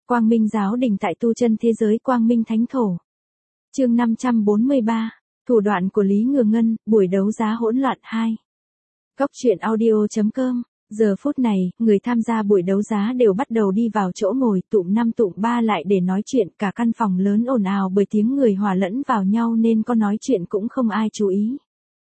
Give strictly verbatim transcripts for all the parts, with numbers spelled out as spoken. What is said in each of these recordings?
Quang Minh giáo đình tại tu chân thế giới Quang Minh Thánh Thổ. Chương năm trăm bốn mươi ba, thủ đoạn của Lý Ngừa Ngân, buổi đấu giá hỗn loạn hai. Góc truyện audio chấm com. Giờ phút này, người tham gia buổi đấu giá đều bắt đầu đi vào chỗ ngồi, tụm năm tụm ba lại để nói chuyện, cả căn phòng lớn ồn ào bởi tiếng người hòa lẫn vào nhau nên có nói chuyện cũng không ai chú ý.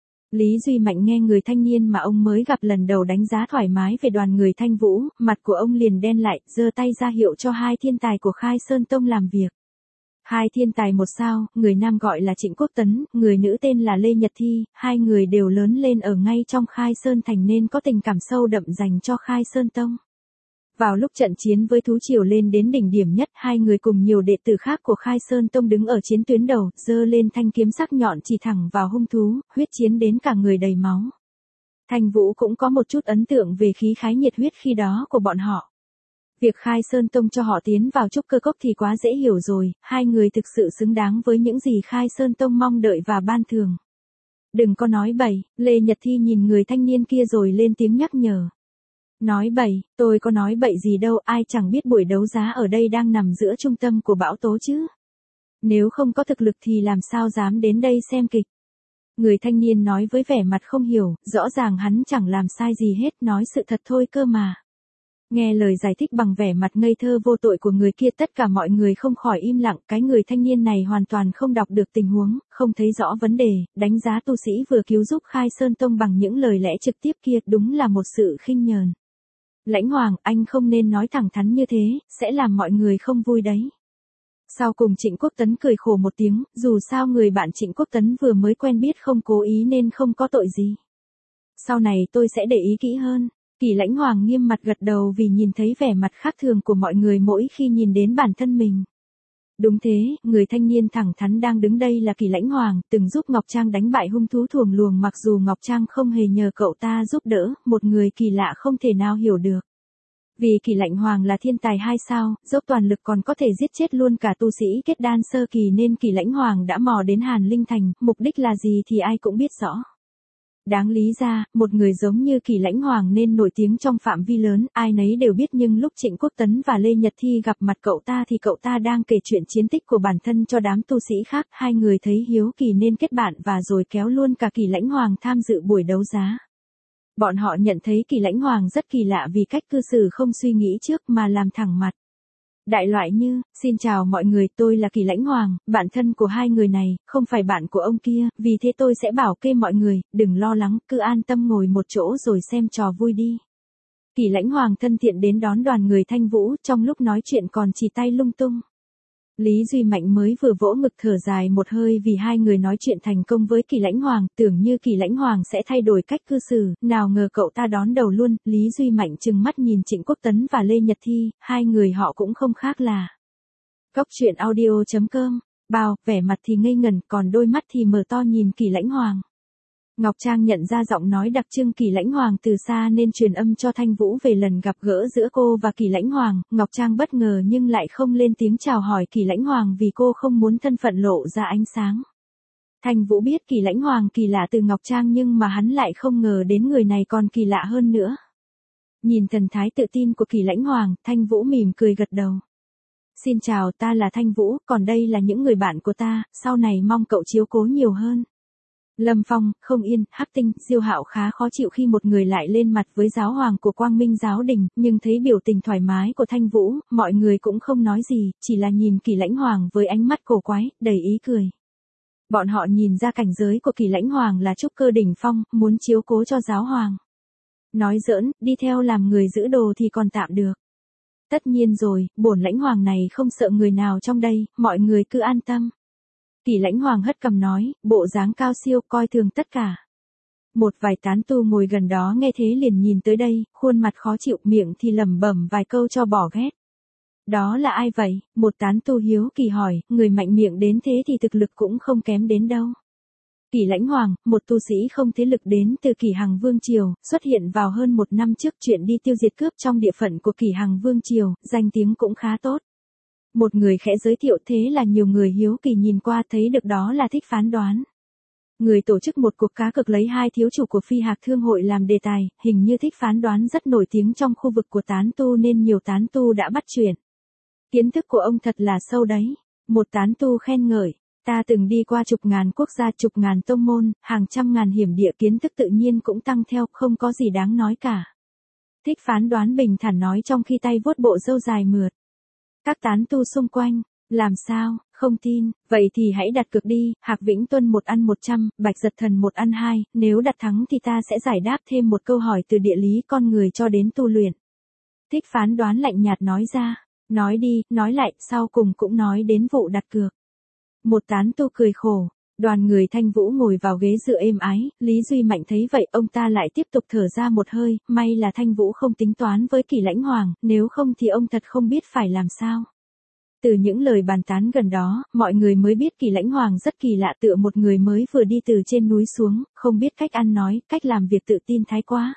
Lý Duy Mạnh nghe người thanh niên mà ông mới gặp lần đầu đánh giá thoải mái về đoàn người Thanh Vũ, mặt của ông liền đen lại, giơ tay ra hiệu cho hai thiên tài của Khai Sơn Tông làm việc. Hai thiên tài một sao, người nam gọi là Trịnh Quốc Tấn, người nữ tên là Lê Nhật Thi, hai người đều lớn lên ở ngay trong Khai Sơn Thành nên có tình cảm sâu đậm dành cho Khai Sơn Tông. Vào lúc trận chiến với thú triều lên đến đỉnh điểm nhất, hai người cùng nhiều đệ tử khác của Khai Sơn Tông đứng ở chiến tuyến đầu, giơ lên thanh kiếm sắc nhọn chỉ thẳng vào hung thú, huyết chiến đến cả người đầy máu. Thanh Vũ cũng có một chút ấn tượng về khí khái nhiệt huyết khi đó của bọn họ. Việc Khai Sơn Tông cho họ tiến vào trúc cơ cốc thì quá dễ hiểu rồi, hai người thực sự xứng đáng với những gì Khai Sơn Tông mong đợi và ban thưởng. Đừng có nói bậy, Lê Nhật Thi nhìn người thanh niên kia rồi lên tiếng nhắc nhở. Nói bậy, tôi có nói bậy gì đâu, ai chẳng biết buổi đấu giá ở đây đang nằm giữa trung tâm của bão tố chứ. Nếu không có thực lực thì làm sao dám đến đây xem kịch. Người thanh niên nói với vẻ mặt không hiểu, rõ ràng hắn chẳng làm sai gì hết, nói sự thật thôi cơ mà. Nghe lời giải thích bằng vẻ mặt ngây thơ vô tội của người kia, tất cả mọi người không khỏi im lặng, cái người thanh niên này hoàn toàn không đọc được tình huống, không thấy rõ vấn đề, đánh giá tu sĩ vừa cứu giúp Khai Sơn Tông bằng những lời lẽ trực tiếp kia, đúng là một sự khinh nhờn. Lãnh Hoàng, anh không nên nói thẳng thắn như thế, sẽ làm mọi người không vui đấy. Sau cùng Trịnh Quốc Tấn cười khổ một tiếng, dù sao người bạn Trịnh Quốc Tấn vừa mới quen biết không cố ý nên không có tội gì. Sau này tôi sẽ để ý kỹ hơn. Kỳ Lãnh Hoàng nghiêm mặt gật đầu vì nhìn thấy vẻ mặt khác thường của mọi người mỗi khi nhìn đến bản thân mình. Đúng thế, người thanh niên thẳng thắn đang đứng đây là Kỳ Lãnh Hoàng, từng giúp Ngọc Trang đánh bại hung thú thuồng luồng, mặc dù Ngọc Trang không hề nhờ cậu ta giúp đỡ, một người kỳ lạ không thể nào hiểu được. Vì Kỳ Lãnh Hoàng là thiên tài hai sao, dốc toàn lực còn có thể giết chết luôn cả tu sĩ kết đan sơ kỳ nên Kỳ Lãnh Hoàng đã mò đến Hàn Linh Thành, mục đích là gì thì ai cũng biết rõ. Đáng lý ra, một người giống như Kỳ Lãnh Hoàng nên nổi tiếng trong phạm vi lớn, ai nấy đều biết, nhưng lúc Trịnh Quốc Tấn và Lê Nhật Thi gặp mặt cậu ta thì cậu ta đang kể chuyện chiến tích của bản thân cho đám tu sĩ khác, hai người thấy hiếu kỳ nên kết bạn và rồi kéo luôn cả Kỳ Lãnh Hoàng tham dự buổi đấu giá. Bọn họ nhận thấy Kỳ Lãnh Hoàng rất kỳ lạ vì cách cư xử không suy nghĩ trước mà làm thẳng mặt. Đại loại như, xin chào mọi người, tôi là Kỳ Lãnh Hoàng, bạn thân của hai người này, không phải bạn của ông kia, vì thế tôi sẽ bảo kê mọi người, đừng lo lắng, cứ an tâm ngồi một chỗ rồi xem trò vui đi. Kỳ Lãnh Hoàng thân thiện đến đón đoàn người Thanh Vũ, trong lúc nói chuyện còn chỉ tay lung tung. Lý Duy Mạnh mới vừa vỗ ngực thở dài một hơi vì hai người nói chuyện thành công với Kỳ Lãnh Hoàng, tưởng như Kỳ Lãnh Hoàng sẽ thay đổi cách cư xử, nào ngờ cậu ta đón đầu luôn. Lý Duy Mạnh trừng mắt nhìn Trịnh Quốc Tấn và Lê Nhật Thi, hai người họ cũng không khác là. Góc truyện audio chấm com, bao, vẻ mặt thì ngây ngẩn, còn đôi mắt thì mở to nhìn Kỳ Lãnh Hoàng. Ngọc Trang nhận ra giọng nói đặc trưng Kỳ Lãnh Hoàng từ xa nên truyền âm cho Thanh Vũ về lần gặp gỡ giữa cô và Kỳ Lãnh Hoàng. Ngọc Trang bất ngờ nhưng lại không lên tiếng chào hỏi Kỳ Lãnh Hoàng vì cô không muốn thân phận lộ ra ánh sáng. Thanh Vũ biết Kỳ Lãnh Hoàng kỳ lạ từ Ngọc Trang nhưng mà hắn lại không ngờ đến người này còn kỳ lạ hơn nữa. Nhìn thần thái tự tin của Kỳ Lãnh Hoàng, Thanh Vũ mỉm cười gật đầu. Xin chào, ta là Thanh Vũ, còn đây là những người bạn của ta, sau này mong cậu chiếu cố nhiều hơn. Lâm Phong, Không Yên, Hắc Tinh, Diêu Hạo khá khó chịu khi một người lại lên mặt với giáo hoàng của Quang Minh giáo đình, nhưng thấy biểu tình thoải mái của Thanh Vũ, mọi người cũng không nói gì, chỉ là nhìn Kỳ Lãnh Hoàng với ánh mắt cổ quái, đầy ý cười. Bọn họ nhìn ra cảnh giới của Kỳ Lãnh Hoàng là trúc cơ đỉnh phong, muốn chiếu cố cho giáo hoàng. Nói giỡn, đi theo làm người giữ đồ thì còn tạm được. Tất nhiên rồi, bổn Lãnh Hoàng này không sợ người nào trong đây, mọi người cứ an tâm. Kỳ Lãnh Hoàng hất cằm nói, bộ dáng cao siêu, coi thường tất cả. Một vài tán tu ngồi gần đó nghe thế liền nhìn tới đây, khuôn mặt khó chịu, miệng thì lẩm bẩm vài câu cho bỏ ghét. Đó là ai vậy? Một tán tu hiếu kỳ hỏi, người mạnh miệng đến thế thì thực lực cũng không kém đến đâu. Kỳ Lãnh Hoàng, một tu sĩ không thế lực đến từ Kỳ Hằng Vương Triều, xuất hiện vào hơn một năm trước, chuyện đi tiêu diệt cướp trong địa phận của Kỳ Hằng Vương Triều, danh tiếng cũng khá tốt. Một người khẽ giới thiệu, thế là nhiều người hiếu kỳ nhìn qua, thấy được đó là Thích Phán Đoán. Người tổ chức một cuộc cá cược lấy hai thiếu chủ của Phi Hạc Thương hội làm đề tài, hình như Thích Phán Đoán rất nổi tiếng trong khu vực của tán tu nên nhiều tán tu đã bắt chuyện. Kiến thức của ông thật là sâu đấy. Một tán tu khen ngợi. Ta từng đi qua chục ngàn quốc gia, chục ngàn tông môn, hàng trăm ngàn hiểm địa, kiến thức tự nhiên cũng tăng theo, không có gì đáng nói cả. Thích Phán Đoán bình thản nói trong khi tay vuốt bộ râu dài mượt. Các tán tu xung quanh, làm sao, không tin, vậy thì hãy đặt cược đi, Hạc Vĩnh Tuân một ăn một trăm, Bạch Giật Thần một ăn hai, nếu đặt thắng thì ta sẽ giải đáp thêm một câu hỏi từ địa lý con người cho đến tu luyện. Thích Phán Đoán lạnh nhạt nói ra, nói đi, nói lại, sau cùng cũng nói đến vụ đặt cược. Một tán tu cười khổ, đoàn người Thanh Vũ ngồi vào ghế dựa êm ái, Lý Duy Mạnh thấy vậy ông ta lại tiếp tục thở ra một hơi, may là Thanh Vũ không tính toán với Kỳ Lãnh Hoàng, nếu không thì ông thật không biết phải làm sao. Từ những lời bàn tán gần đó, mọi người mới biết Kỳ Lãnh Hoàng rất kỳ lạ, tựa một người mới vừa đi từ trên núi xuống, không biết cách ăn nói, cách làm việc tự tin thái quá.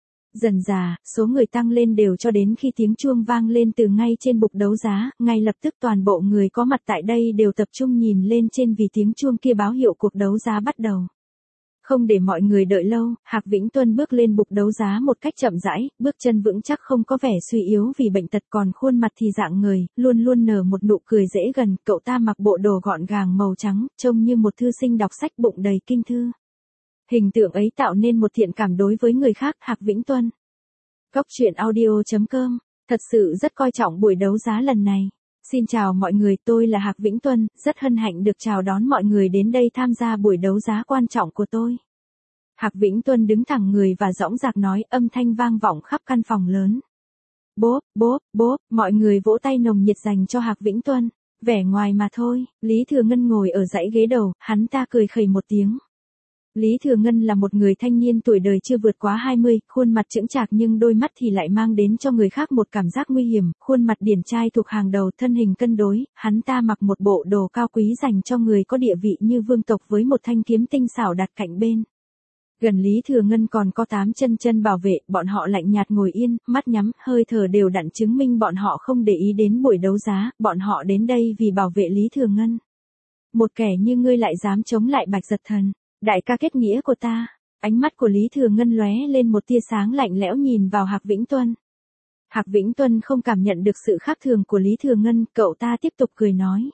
Dần dà, số người tăng lên đều cho đến khi tiếng chuông vang lên từ ngay trên bục đấu giá, ngay lập tức toàn bộ người có mặt tại đây đều tập trung nhìn lên trên vì tiếng chuông kia báo hiệu cuộc đấu giá bắt đầu. Không để mọi người đợi lâu, Hạc Vĩnh Tuân bước lên bục đấu giá một cách chậm rãi, bước chân vững chắc không có vẻ suy yếu vì bệnh tật, còn khuôn mặt thì rạng ngời, luôn luôn nở một nụ cười dễ gần. Cậu ta mặc bộ đồ gọn gàng màu trắng, trông như một thư sinh đọc sách bụng đầy kinh thư. Hình tượng ấy tạo nên một thiện cảm đối với người khác. Hạc Vĩnh Tuân. Góc truyện audio chấm com, thật sự rất coi trọng buổi đấu giá lần này. Xin chào mọi người, tôi là Hạc Vĩnh Tuân, rất hân hạnh được chào đón mọi người đến đây tham gia buổi đấu giá quan trọng của tôi. Hạc Vĩnh Tuân đứng thẳng người và dõng dạc nói, âm thanh vang vọng khắp căn phòng lớn. Bốp, bốp, bốp, mọi người vỗ tay nồng nhiệt dành cho Hạc Vĩnh Tuân. Vẻ ngoài mà thôi, Lý Thừa Ngân ngồi ở dãy ghế đầu, hắn ta cười khẩy một tiếng. Lý Thừa Ngân là một người thanh niên tuổi đời chưa vượt quá hai mươi, khuôn mặt chững chạc nhưng đôi mắt thì lại mang đến cho người khác một cảm giác nguy hiểm, khuôn mặt điển trai thuộc hàng đầu, thân hình cân đối, hắn ta mặc một bộ đồ cao quý dành cho người có địa vị như vương tộc với một thanh kiếm tinh xảo đặt cạnh bên. Gần Lý Thừa Ngân còn có tám chân chân bảo vệ, bọn họ lạnh nhạt ngồi yên, mắt nhắm, hơi thở đều đặn chứng minh bọn họ không để ý đến buổi đấu giá, bọn họ đến đây vì bảo vệ Lý Thừa Ngân. Một kẻ như ngươi lại dám chống lại Bạch Giật Thần. Đại ca kết nghĩa của ta. Ánh mắt của Lý Thừa Ngân lóe lên một tia sáng lạnh lẽo nhìn vào Hạc Vĩnh Tuân. Hạc Vĩnh Tuân không cảm nhận được sự khác thường của Lý Thừa Ngân, cậu ta tiếp tục cười nói.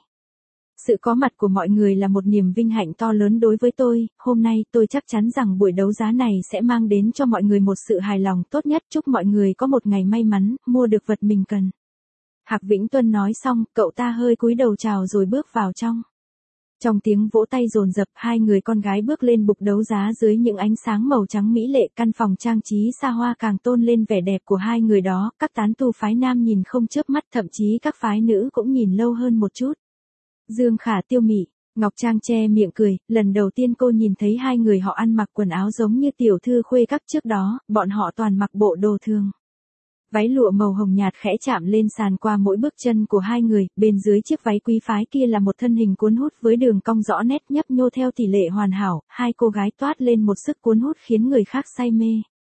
Sự có mặt của mọi người là một niềm vinh hạnh to lớn đối với tôi, hôm nay tôi chắc chắn rằng buổi đấu giá này sẽ mang đến cho mọi người một sự hài lòng tốt nhất, chúc mọi người có một ngày may mắn, mua được vật mình cần. Hạc Vĩnh Tuân nói xong, cậu ta hơi cúi đầu chào rồi bước vào trong. Trong tiếng vỗ tay dồn dập, hai người con gái bước lên bục đấu giá dưới những ánh sáng màu trắng mỹ lệ, căn phòng trang trí xa hoa càng tôn lên vẻ đẹp của hai người đó, các tán tu phái nam nhìn không chớp mắt, thậm chí các phái nữ cũng nhìn lâu hơn một chút. Dương Khả, Tiêu Mị, Ngọc Trang che miệng cười, lần đầu tiên cô nhìn thấy hai người họ ăn mặc quần áo giống như tiểu thư khuê các trước đó, bọn họ toàn mặc bộ đồ thường. Váy lụa màu hồng nhạt khẽ chạm lên sàn qua mỗi bước chân của hai người, bên dưới chiếc váy quý phái kia là một thân hình cuốn hút với đường cong rõ nét nhấp nhô theo tỷ lệ hoàn hảo, hai cô gái toát lên một sức cuốn hút khiến người khác say mê.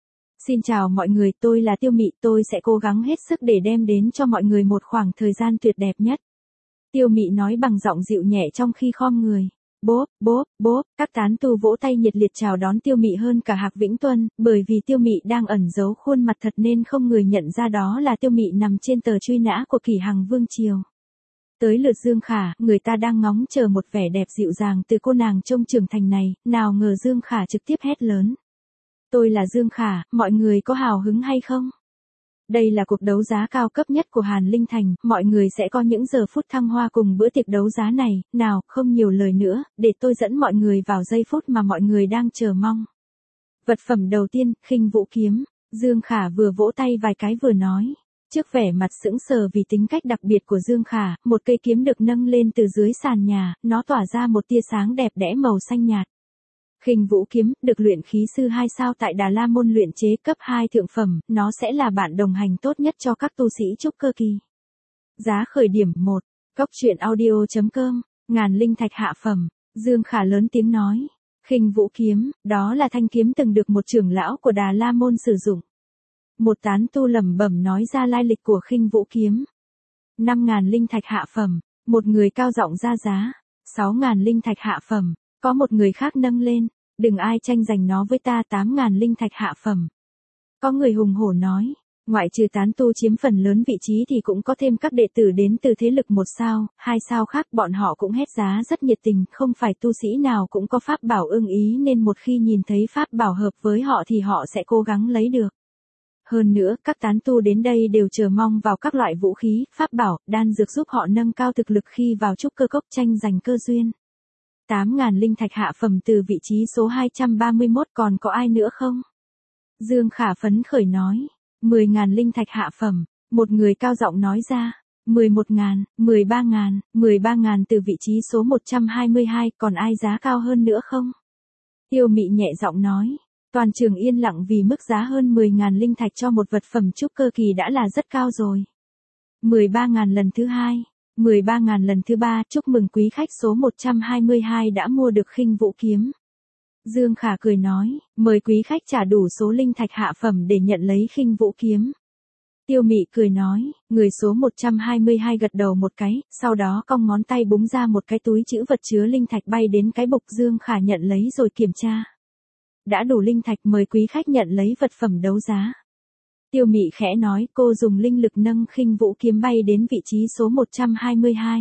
Xin chào mọi người, tôi là Tiêu Mị, tôi sẽ cố gắng hết sức để đem đến cho mọi người một khoảng thời gian tuyệt đẹp nhất. Tiêu Mị nói bằng giọng dịu nhẹ trong khi khom người. Bốp, bốp, bốp, các tán tu vỗ tay nhiệt liệt chào đón Tiêu Mị hơn cả Hạc Vĩnh Tuân, bởi vì Tiêu Mị đang ẩn giấu khuôn mặt thật nên không người nhận ra đó là Tiêu Mị nằm trên tờ truy nã của Kỷ Hằng Vương Triều. Tới lượt Dương Khả, người ta đang ngóng chờ một vẻ đẹp dịu dàng từ cô nàng trông trưởng thành này, nào ngờ Dương Khả trực tiếp hét lớn. Tôi là Dương Khả, mọi người có hào hứng hay không? Đây là cuộc đấu giá cao cấp nhất của Hàn Linh Thành, mọi người sẽ có những giờ phút thăng hoa cùng bữa tiệc đấu giá này, nào, không nhiều lời nữa, để tôi dẫn mọi người vào giây phút mà mọi người đang chờ mong. Vật phẩm đầu tiên, Khinh Vũ Kiếm, Dương Khả vừa vỗ tay vài cái vừa nói. Trước vẻ mặt sững sờ vì tính cách đặc biệt của Dương Khả, một cây kiếm được nâng lên từ dưới sàn nhà, nó tỏa ra một tia sáng đẹp đẽ màu xanh nhạt. Khinh Vũ Kiếm, được luyện khí sư hai sao tại Đà La Môn luyện chế cấp hai thượng phẩm, nó sẽ là bạn đồng hành tốt nhất cho các tu sĩ trúc cơ kỳ. Giá khởi điểm một, góc truyện audio chấm com, ngàn linh thạch hạ phẩm, Dương Khả lớn tiếng nói. Khinh Vũ Kiếm, đó là thanh kiếm từng được một trưởng lão của Đà La Môn sử dụng. Một tán tu lẩm bẩm nói ra lai lịch của Khinh Vũ Kiếm. Năm ngàn linh thạch hạ phẩm, một người cao giọng ra giá. Sáu ngàn linh thạch hạ phẩm, có một người khác nâng lên. Đừng ai tranh giành nó với ta. Tám ngàn linh thạch hạ phẩm. Có người hùng hổ nói. Ngoại trừ tán tu chiếm phần lớn vị trí thì cũng có thêm các đệ tử đến từ thế lực một sao, hai sao khác, bọn họ cũng hét giá rất nhiệt tình, không phải tu sĩ nào cũng có pháp bảo ưng ý nên một khi nhìn thấy pháp bảo hợp với họ thì họ sẽ cố gắng lấy được. Hơn nữa, các tán tu đến đây đều chờ mong vào các loại vũ khí, pháp bảo, đan dược giúp họ nâng cao thực lực khi vào trúc cơ cốc tranh giành cơ duyên. tám ngàn linh thạch hạ phẩm từ vị trí số hai trăm ba mươi mốt, còn có ai nữa không? Dương Khả phấn khởi nói. mười ngàn linh thạch hạ phẩm, một người cao giọng nói ra. mười một ngàn, mười ba ngàn, mười ba ngàn từ vị trí số một trăm hai mươi hai, còn ai giá cao hơn nữa không? Tiêu Mị nhẹ giọng nói. Toàn trường yên lặng vì mức giá hơn mười ngàn linh thạch cho một vật phẩm trúc cơ kỳ đã là rất cao rồi. mười ba ngàn lần thứ hai, mười ba ngàn lần thứ ba, chúc mừng quý khách số một trăm hai mươi hai đã mua được khinh vũ kiếm. Dương Khả cười nói, mời quý khách trả đủ số linh thạch hạ phẩm để nhận lấy khinh vũ kiếm. Tiêu Mị cười nói, người số một trăm hai mươi hai gật đầu một cái, sau đó cong ngón tay búng ra một cái túi trữ vật chứa linh thạch bay đến cái bục. Dương Khả nhận lấy rồi kiểm tra. Đã đủ linh thạch, mời quý khách nhận lấy vật phẩm đấu giá. Tiêu Mị khẽ nói, cô dùng linh lực nâng khinh vũ kiếm bay đến vị trí số một trăm hai mươi hai.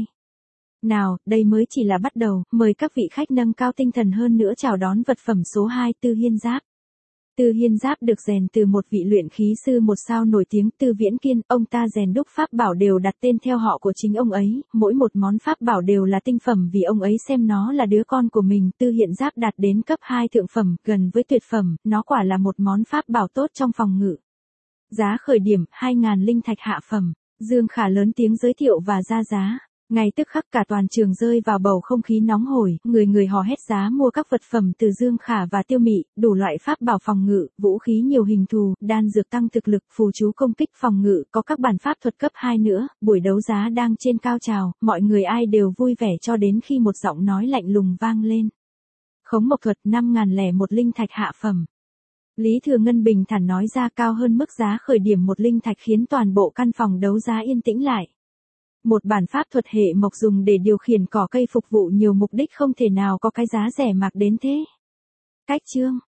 Nào, đây mới chỉ là bắt đầu, mời các vị khách nâng cao tinh thần hơn nữa chào đón vật phẩm số hai, Tư Hiên Giáp. Tư Hiên Giáp được rèn từ một vị luyện khí sư một sao nổi tiếng, Tư Viễn Kiên, ông ta rèn đúc pháp bảo đều đặt tên theo họ của chính ông ấy, mỗi một món pháp bảo đều là tinh phẩm vì ông ấy xem nó là đứa con của mình. Tư Hiên Giáp đạt đến cấp hai thượng phẩm, gần với tuyệt phẩm, nó quả là một món pháp bảo tốt trong phòng ngự. Giá khởi điểm, hai ngàn linh thạch hạ phẩm. Dương Khả lớn tiếng giới thiệu và ra giá. Ngay tức khắc cả toàn trường rơi vào bầu không khí nóng hổi, người người hò hét giá mua các vật phẩm từ Dương Khả và Tiêu Mị, đủ loại pháp bảo phòng ngự, vũ khí nhiều hình thù, đan dược tăng thực lực, phù chú công kích phòng ngự, có các bản pháp thuật cấp hai nữa. Buổi đấu giá đang trên cao trào, mọi người ai đều vui vẻ cho đến khi một giọng nói lạnh lùng vang lên. Khống mộc thuật năm ngàn lẻ một linh thạch hạ phẩm. Lý Thừa Ngân bình thản nói ra, cao hơn mức giá khởi điểm một linh thạch khiến toàn bộ căn phòng đấu giá yên tĩnh lại. Một bản pháp thuật hệ mộc dùng để điều khiển cỏ cây phục vụ nhiều mục đích, không thể nào có cái giá rẻ mạc đến thế. Cách chương